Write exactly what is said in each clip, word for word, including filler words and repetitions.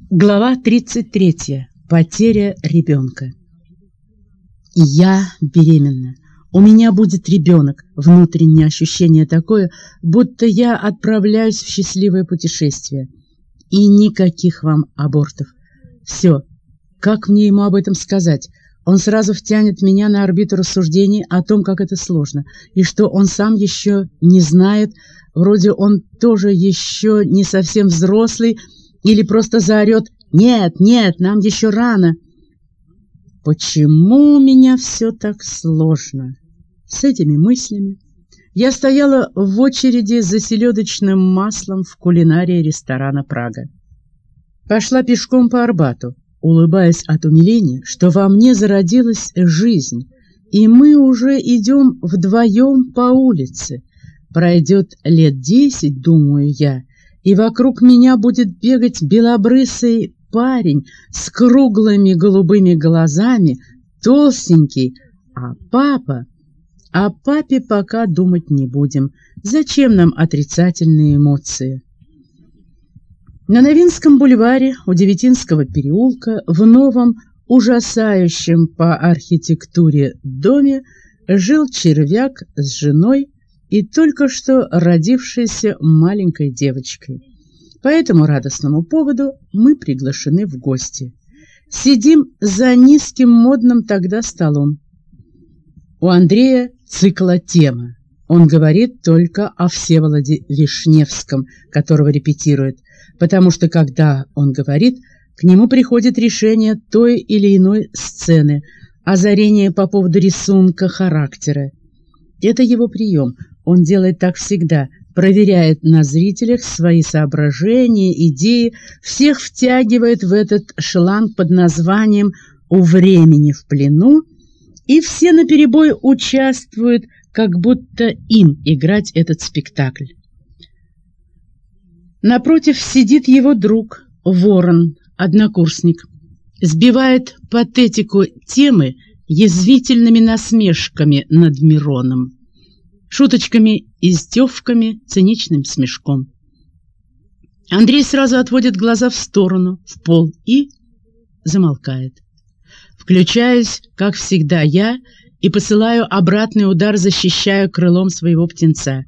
Глава тридцать третья. Потеря ребенка. Я беременна. У меня будет ребенок. Внутреннее ощущение такое, будто я отправляюсь в счастливое путешествие. И никаких вам абортов. Все. Как мне ему об этом сказать? Он сразу втянет меня на орбиту рассуждений о том, как это сложно, и что он сам еще не знает, вроде он тоже еще не совсем взрослый, или просто заорет: «Нет, нет, нам еще рано». Почему у меня все так сложно? С этими мыслями я стояла в очереди за селедочным маслом в кулинарии ресторана «Прага». Пошла пешком по Арбату, улыбаясь от умиления, что во мне зародилась жизнь, и мы уже идем вдвоем по улице. Пройдет лет десять, думаю я, и вокруг меня будет бегать белобрысый парень с круглыми голубыми глазами, толстенький, а папа... О папе пока думать не будем. Зачем нам отрицательные эмоции? На Новинском бульваре у Девятинского переулка в новом, ужасающем по архитектуре доме жил червяк с женой и только что родившейся маленькой девочкой. По этому радостному поводу мы приглашены в гости. Сидим за низким модным тогда столом. У Андрея циклотема. Он говорит только о Всеволоде Вишневском, которого репетирует, потому что, когда он говорит, к нему приходит решение той или иной сцены, озарение по поводу рисунка характера. Это его прием. Он делает так всегда, проверяет на зрителях свои соображения, идеи, всех втягивает в этот шланг под названием «У времени в плену», и все наперебой участвуют, как будто им играть этот спектакль. Напротив сидит его друг, Ворон, однокурсник. Сбивает патетику темы язвительными насмешками над Мироном, шуточками, издевками, циничным смешком. Андрей сразу отводит глаза в сторону, в пол, и замолкает. Включаюсь, как всегда, я и посылаю обратный удар, защищая крылом своего птенца.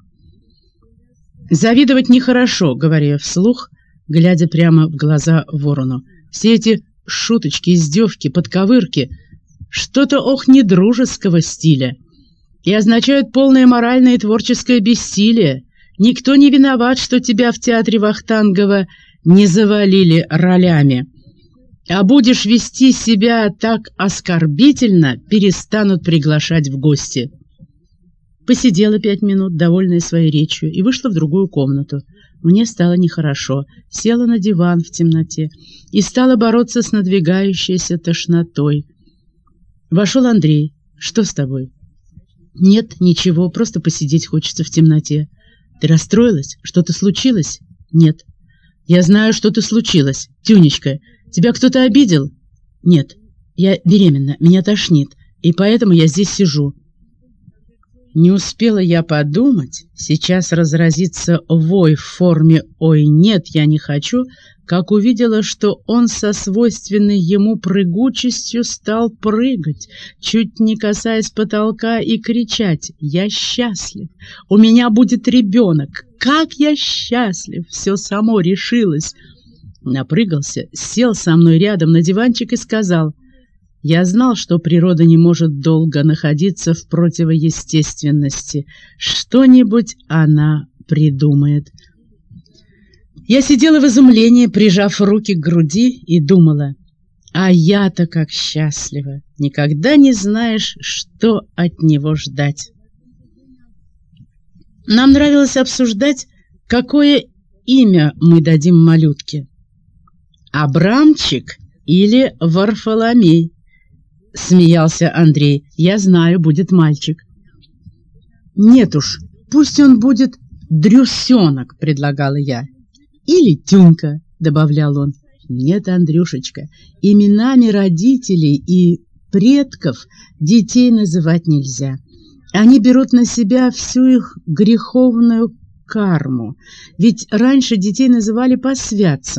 «Завидовать нехорошо», — говорю я вслух, глядя прямо в глаза Ворону. «Все эти шуточки, издевки, подковырки — что-то, ох, недружеского стиля, и означают полное моральное и творческое бессилие. Никто не виноват, что тебя в театре Вахтангова не завалили ролями. А будешь вести себя так оскорбительно, перестанут приглашать в гости». Посидела пять минут, довольная своей речью, и вышла в другую комнату. Мне стало нехорошо, села на диван в темноте и стала бороться с надвигающейся тошнотой. Вошел Андрей. «Что с тобой?» «Нет, ничего, просто посидеть хочется в темноте». «Ты расстроилась? Что-то случилось?» «Нет». «Я знаю, что-то случилось. Тюнечка, тебя кто-то обидел?» «Нет, я беременна, меня тошнит, и поэтому я здесь сижу». Не успела я подумать, сейчас разразится вой в форме «Ой, нет, я не хочу», как увидела, что он со свойственной ему прыгучестью стал прыгать, чуть не касаясь потолка, и кричать: «Я счастлив! У меня будет ребенок! Как я счастлив! Все само решилось!» Напрыгался, сел со мной рядом на диванчик и сказал: «Я знал, что природа не может долго находиться в противоестественности. Что-нибудь она придумает». Я сидела в изумлении, прижав руки к груди, и думала: а я-то как счастлива! Никогда не знаешь, что от него ждать. Нам нравилось обсуждать, какое имя мы дадим малютке. «Абрамчик или Варфоломей?» — смеялся Андрей. «Я знаю, будет мальчик». «Нет уж, пусть он будет Дрюсенок», — предлагала я. «Или Тюнька», — добавлял он. «Нет, Андрюшечка, именами родителей и предков детей называть нельзя. Они берут на себя всю их греховную карму. Ведь раньше детей называли по святцам,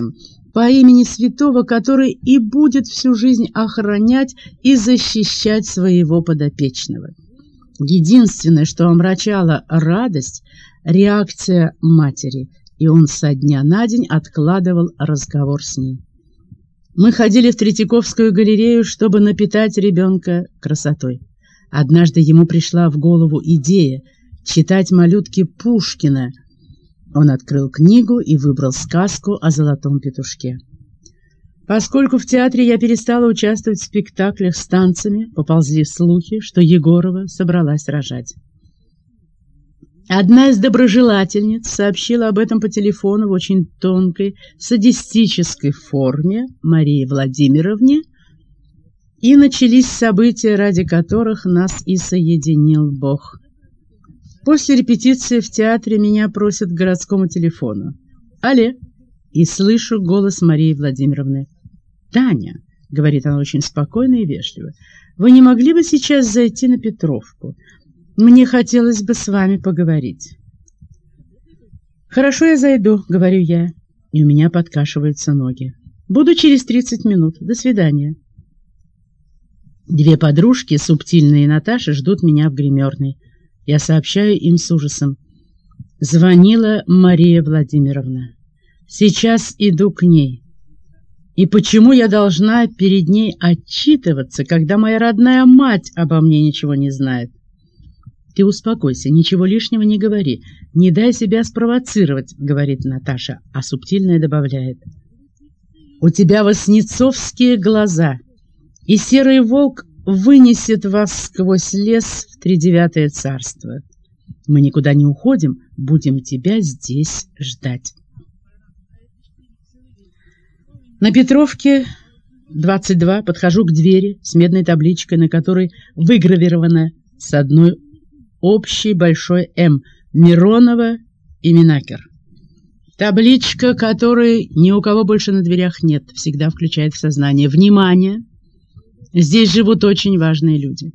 по имени святого, который и будет всю жизнь охранять и защищать своего подопечного. Единственное, что омрачало радость — реакция матери, и он со дня на день откладывал разговор с ней. Мы ходили в Третьяковскую галерею, чтобы напитать ребенка красотой. Однажды ему пришла в голову идея читать малютке Пушкина. Он открыл книгу и выбрал сказку о золотом петушке. Поскольку в театре я перестала участвовать в спектаклях с танцами, поползли слухи, что Егорова собралась рожать. Одна из доброжелательниц сообщила об этом по телефону в очень тонкой, садистической форме Марии Владимировне, и начались события, ради которых нас и соединил Бог. После репетиции в театре меня просят к городскому телефону. «Алле!» И слышу голос Марии Владимировны. «Таня», — говорит она очень спокойно и вежливо, — «вы не могли бы сейчас зайти на Петровку? Мне хотелось бы с вами поговорить». «Хорошо, я зайду», — говорю я, и у меня подкашиваются ноги. «Буду через тридцать минут. До свидания». Две подружки, Субтильная и Наташа, ждут меня в гримерной. Я сообщаю им с ужасом. Звонила Мария Владимировна. Сейчас иду к ней. И почему я должна перед ней отчитываться, когда моя родная мать обо мне ничего не знает? «Ты успокойся, ничего лишнего не говори, не дай себя спровоцировать», — говорит Наташа, а Субтильная добавляет. «У тебя васнецовские глаза, и серый волк вынесет вас сквозь лес в тридевятое царство. Мы никуда не уходим, будем тебя здесь ждать». На Петровке, двадцать два, подхожу к двери с медной табличкой, на которой выгравировано с одной общий большой «М» — Миронова и Минакер. Табличка, которой ни у кого больше на дверях нет, всегда включает в сознание. Внимание! Здесь живут очень важные люди.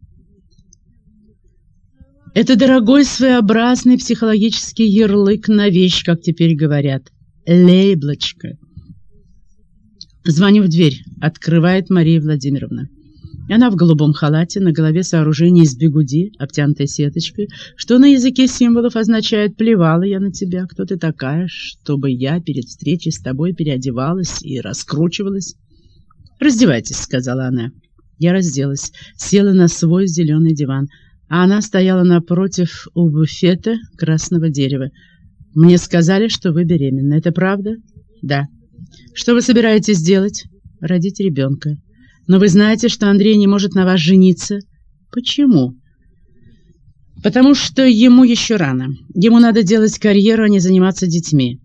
Это дорогой своеобразный психологический ярлык на вещь, как теперь говорят. Лейблочка. Звоню в дверь. Открывает Мария Владимировна. Она в голубом халате, на голове сооружение из бигуди, обтянутой сеточкой, что на языке символов означает «плевала я на тебя, кто ты такая, чтобы я перед встречей с тобой переодевалась и раскручивалась». «Раздевайтесь», — сказала она. Я разделась, села на свой зеленый диван, а она стояла напротив у буфета красного дерева. «Мне сказали, что вы беременны. Это правда?» «Да». «Что вы собираетесь делать?» «Родить ребенка». «Но вы знаете, что Андрей не может на вас жениться?» «Почему?» «Потому что ему еще рано. Ему надо делать карьеру, а не заниматься детьми».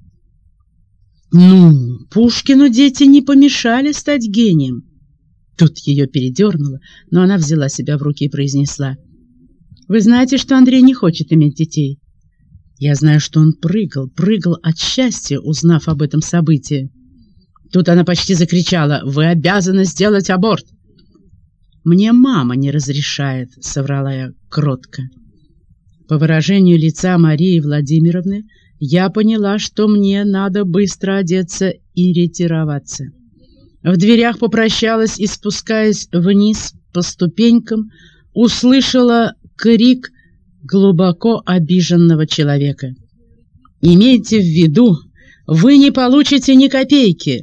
«Ну, Пушкину дети не помешали стать гением». Тут ее передернуло, но она взяла себя в руки и произнесла. «Вы знаете, что Андрей не хочет иметь детей?» «Я знаю, что он прыгал, прыгал от счастья, узнав об этом событии». Тут она почти закричала: «Вы обязаны сделать аборт!» «Мне мама не разрешает», — соврала я кротко. По выражению лица Марии Владимировны я поняла, что мне надо быстро одеться и ретироваться. В дверях попрощалась и, спускаясь вниз по ступенькам, услышала крик глубоко обиженного человека. «Имейте в виду, вы не получите ни копейки!»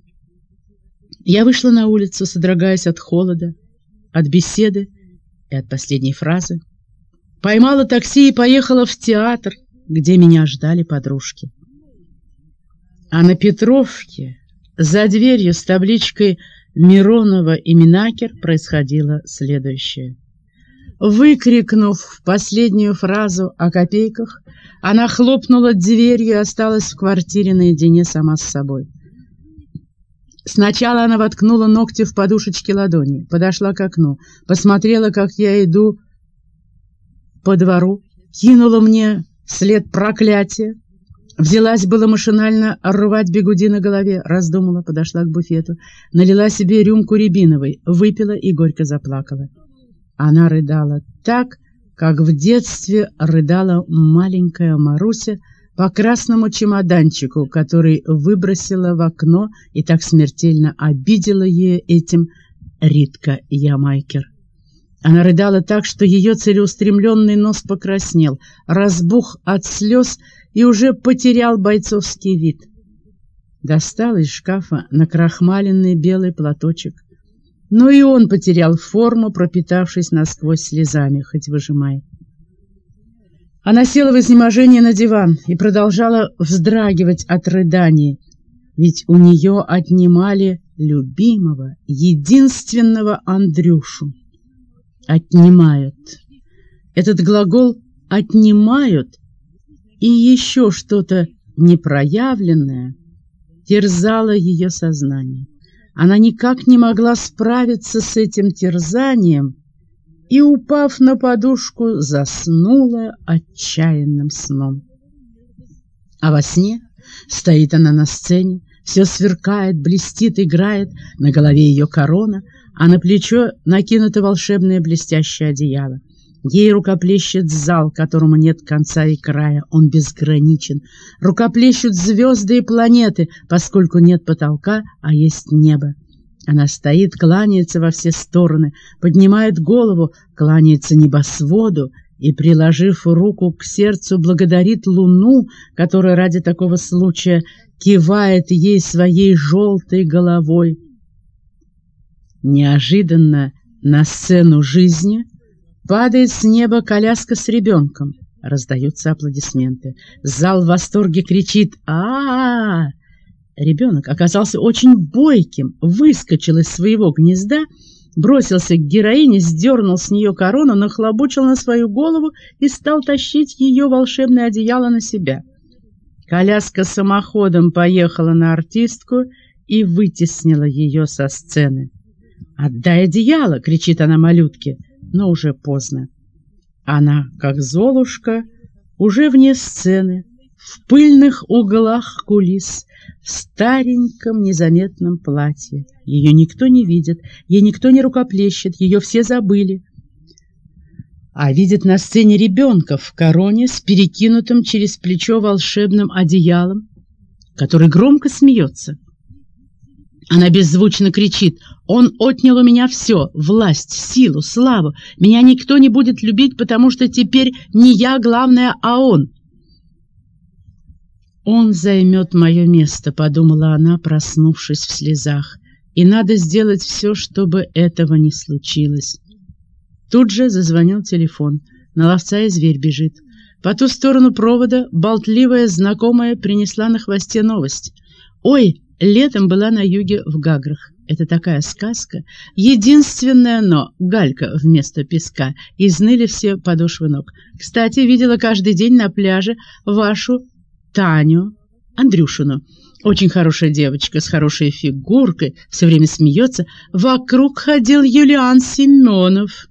Я вышла на улицу, содрогаясь от холода, от беседы и от последней фразы. Поймала такси и поехала в театр, где меня ждали подружки. А на Петровке, за дверью с табличкой «Миронова и Минакер», происходило следующее. Выкрикнув последнюю фразу о копейках, она хлопнула дверью и осталась в квартире наедине сама с собой. Сначала она воткнула ногти в подушечки ладони, подошла к окну, посмотрела, как я иду по двору, кинула мне вслед проклятие, взялась было машинально рвать бигуди на голове, раздумала, подошла к буфету, налила себе рюмку рябиновой, выпила и горько заплакала. Она рыдала так, как в детстве рыдала маленькая Маруся, по красному чемоданчику, который выбросила в окно и так смертельно обидела ее этим Ритка Ямайкер. Она рыдала так, что ее целеустремленный нос покраснел, разбух от слез и уже потерял бойцовский вид. Достал из шкафа накрахмаленный белый платочек. Но и он потерял форму, пропитавшись насквозь слезами, хоть выжимай. Она села в изнеможении на диван и продолжала вздрагивать от рыданий, ведь у нее отнимали любимого, единственного Андрюшу. Отнимают. Этот глагол «отнимают» и еще что-то непроявленное терзало ее сознание. Она никак не могла справиться с этим терзанием и, упав на подушку, заснула отчаянным сном. А во сне стоит она на сцене, все сверкает, блестит, играет, на голове ее корона, а на плечо накинуто волшебное блестящее одеяло. Ей рукоплещет зал, которому нет конца и края, он безграничен. Рукоплещут звезды и планеты, поскольку нет потолка, а есть небо. Она стоит, кланяется во все стороны, поднимает голову, кланяется небосводу и, приложив руку к сердцу, благодарит луну, которая ради такого случая кивает ей своей желтой головой. Неожиданно на сцену жизни падает с неба коляска с ребенком. Раздаются аплодисменты. Зал в восторге кричит «А-а-а!». Ребенок оказался очень бойким, выскочил из своего гнезда, бросился к героине, сдернул с нее корону, нахлобучил на свою голову и стал тащить ее волшебное одеяло на себя. Коляска самоходом поехала на артистку и вытеснила ее со сцены. «Отдай одеяло!» — кричит она малютке, но уже поздно. Она, как Золушка, уже вне сцены, в пыльных углах кулис, в стареньком незаметном платье. Ее никто не видит, ей никто не рукоплещет, ее все забыли. А видит на сцене ребенка в короне с перекинутым через плечо волшебным одеялом, который громко смеется. Она беззвучно кричит: «Он отнял у меня все — власть, силу, славу. Меня никто не будет любить, потому что теперь не я главная, а он». «Он займет мое место», — подумала она, проснувшись в слезах. «И надо сделать все, чтобы этого не случилось». Тут же зазвонил телефон. На ловца и зверь бежит. По ту сторону провода болтливая знакомая принесла на хвосте новость. «Ой, летом была на юге в Гаграх. Это такая сказка. Единственное но — галька вместо песка. Изныли все подошвы ног. Кстати, видела каждый день на пляже вашу Таню Андрюшину. Очень хорошая девочка, с хорошей фигуркой, все время смеется. Вокруг ходил Юлиан Семенов».